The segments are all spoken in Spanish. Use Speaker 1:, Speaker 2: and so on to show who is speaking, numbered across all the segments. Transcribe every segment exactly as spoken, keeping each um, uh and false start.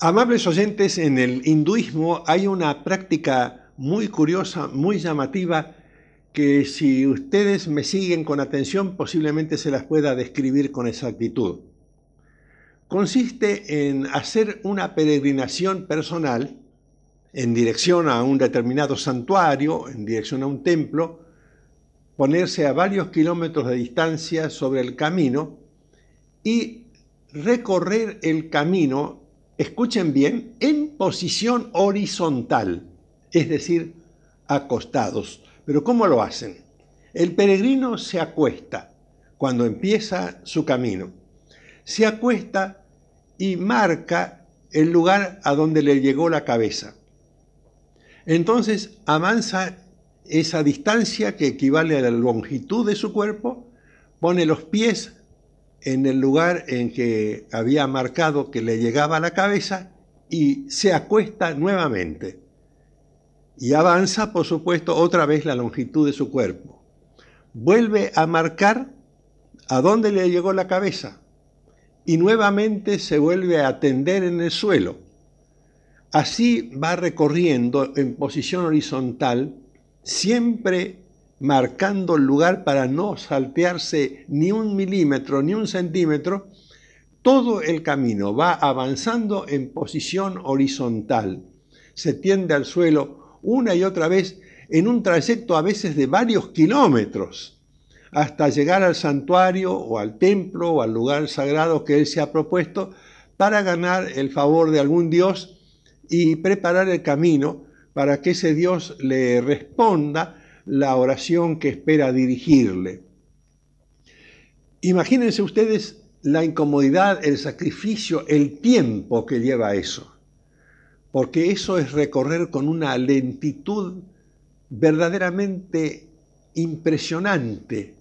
Speaker 1: Amables oyentes, en el hinduismo hay una práctica muy curiosa, muy llamativa, que si ustedes me siguen con atención posiblemente se las pueda describir con exactitud. Consiste en hacer una peregrinación personal en dirección a un determinado santuario, en dirección a un templo, ponerse a varios kilómetros de distancia sobre el camino y recorrer el camino, escuchen bien, en posición horizontal, es decir, acostados. Pero ¿cómo lo hacen? El peregrino se acuesta cuando empieza su camino. Se acuesta y marca el lugar a donde le llegó la cabeza. Entonces avanza esa distancia que equivale a la longitud de su cuerpo, pone los pies en el lugar en que había marcado que le llegaba a la cabeza y se acuesta nuevamente. Y avanza, por supuesto, otra vez la longitud de su cuerpo. Vuelve a marcar a dónde le llegó la cabeza y nuevamente se vuelve a tender en el suelo. Así va recorriendo en posición horizontal, siempre marcando el lugar para no saltearse ni un milímetro ni un centímetro. Todo el camino va avanzando en posición horizontal. Se tiende al suelo una y otra vez en un trayecto a veces de varios kilómetros, hasta llegar al santuario o al templo o al lugar sagrado que él se ha propuesto para ganar el favor de algún dios y preparar el camino para que ese Dios le responda la oración que espera dirigirle. Imagínense ustedes la incomodidad, el sacrificio, el tiempo que lleva eso, porque eso es recorrer con una lentitud verdaderamente impresionante,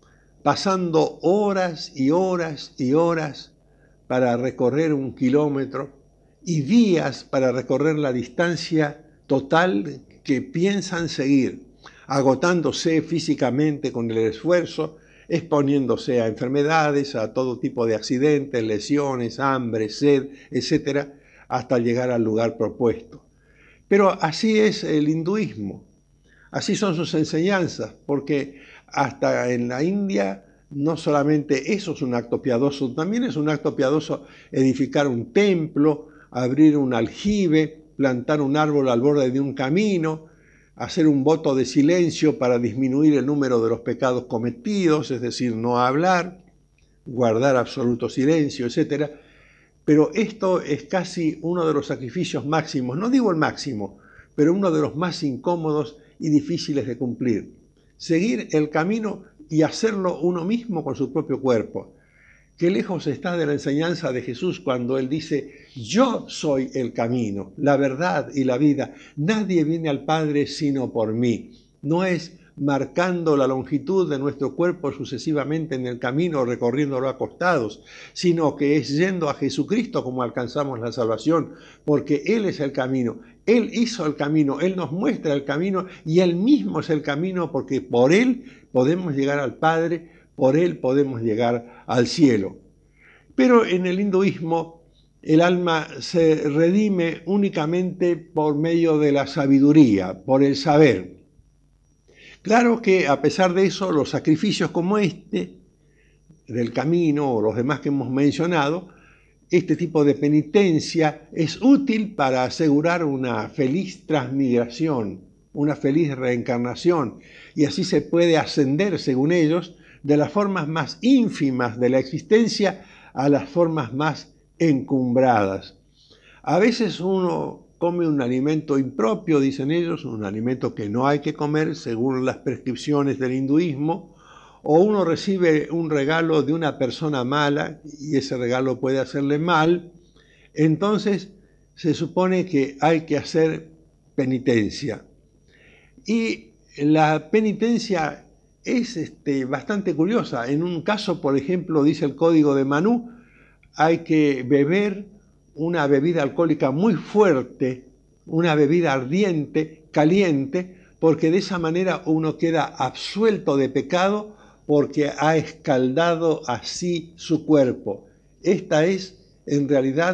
Speaker 1: pasando horas y horas y horas para recorrer un kilómetro y días para recorrer la distancia total que piensan seguir, agotándose físicamente con el esfuerzo, exponiéndose a enfermedades, a todo tipo de accidentes, lesiones, hambre, sed, etcétera, hasta llegar al lugar propuesto. Pero así es el hinduismo, así son sus enseñanzas, porque hasta en la India no solamente eso es un acto piadoso, también es un acto piadoso edificar un templo, abrir un aljibe, plantar un árbol al borde de un camino, hacer un voto de silencio para disminuir el número de los pecados cometidos, es decir, no hablar, guardar absoluto silencio, etcétera. Pero esto es casi uno de los sacrificios máximos, no digo el máximo, pero uno de los más incómodos y difíciles de cumplir. Seguir el camino y hacerlo uno mismo con su propio cuerpo. Qué lejos está de la enseñanza de Jesús cuando Él dice, yo soy el camino, la verdad y la vida. Nadie viene al Padre sino por mí. No es marcando la longitud de nuestro cuerpo sucesivamente en el camino, recorriéndolo acostados, sino que es yendo a Jesucristo como alcanzamos la salvación, porque Él es el camino. Él hizo el camino, Él nos muestra el camino y Él mismo es el camino porque por Él podemos llegar al Padre, por Él podemos llegar al cielo. Pero en el hinduismo el alma se redime únicamente por medio de la sabiduría, por el saber. Claro que a pesar de eso, los sacrificios como este, del camino o los demás que hemos mencionado, este tipo de penitencia es útil para asegurar una feliz transmigración, una feliz reencarnación, y así se puede ascender, según ellos, de las formas más ínfimas de la existencia a las formas más encumbradas. A veces uno come un alimento impropio, dicen ellos, un alimento que no hay que comer según las prescripciones del hinduismo, o uno recibe un regalo de una persona mala y ese regalo puede hacerle mal, entonces se supone que hay que hacer penitencia. Y la penitencia es este, bastante curiosa. En un caso, por ejemplo, dice el Código de Manú, hay que beber una bebida alcohólica muy fuerte, una bebida ardiente, caliente, porque de esa manera uno queda absuelto de pecado porque ha escaldado así su cuerpo. Esta es, en realidad,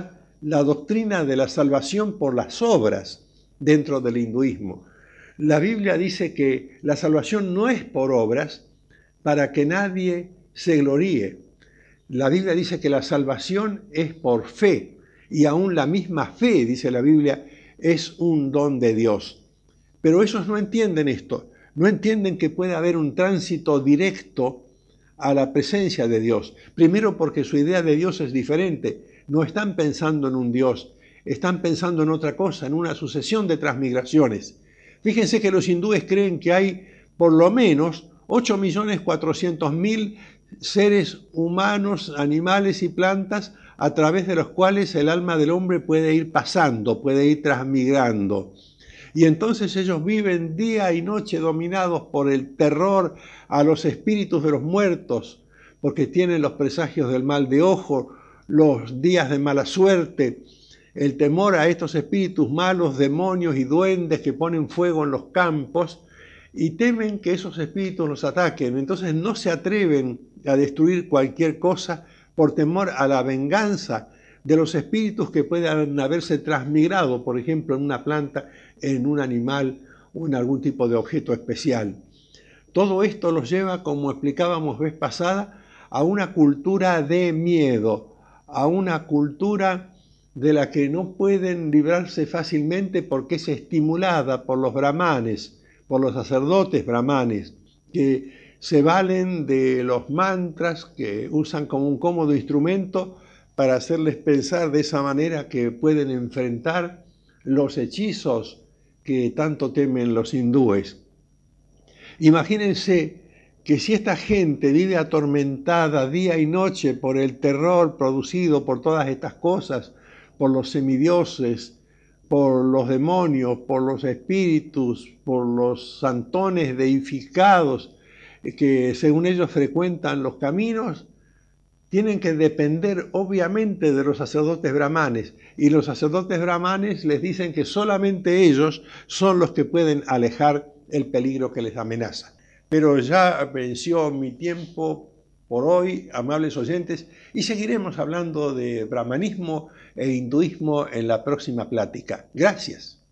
Speaker 1: la doctrina de la salvación por las obras dentro del hinduismo. La Biblia dice que la salvación no es por obras para que nadie se gloríe. La Biblia dice que la salvación es por fe, y aún la misma fe, dice la Biblia, es un don de Dios. Pero ellos no entienden esto, no entienden que puede haber un tránsito directo a la presencia de Dios. Primero porque su idea de Dios es diferente, no están pensando en un Dios, están pensando en otra cosa, en una sucesión de transmigraciones. Fíjense que los hindúes creen que hay por lo menos ocho millones cuatrocientos mil seres humanos, animales y plantas a través de los cuales el alma del hombre puede ir pasando, puede ir transmigrando. Y entonces ellos viven día y noche dominados por el terror a los espíritus de los muertos, porque tienen los presagios del mal de ojo, los días de mala suerte, el temor a estos espíritus malos, demonios y duendes que ponen fuego en los campos, y temen que esos espíritus los ataquen. Entonces no se atreven a destruir cualquier cosa por temor a la venganza de los espíritus que puedan haberse transmigrado, por ejemplo, en una planta, en un animal o en algún tipo de objeto especial. Todo esto los lleva, como explicábamos vez pasada, a una cultura de miedo, a una cultura de la que no pueden librarse fácilmente porque es estimulada por los brahmanes, por los sacerdotes brahmanes, que se valen de los mantras, que usan como un cómodo instrumento para hacerles pensar de esa manera que pueden enfrentar los hechizos que tanto temen los hindúes. Imagínense que si esta gente vive atormentada día y noche por el terror producido por todas estas cosas, por los semidioses, por los demonios, por los espíritus, por los santones deificados que según ellos frecuentan los caminos, tienen que depender obviamente de los sacerdotes brahmanes, y los sacerdotes brahmanes les dicen que solamente ellos son los que pueden alejar el peligro que les amenaza. Pero ya venció mi tiempo por hoy, amables oyentes, y seguiremos hablando de brahmanismo e hinduismo en la próxima plática. Gracias.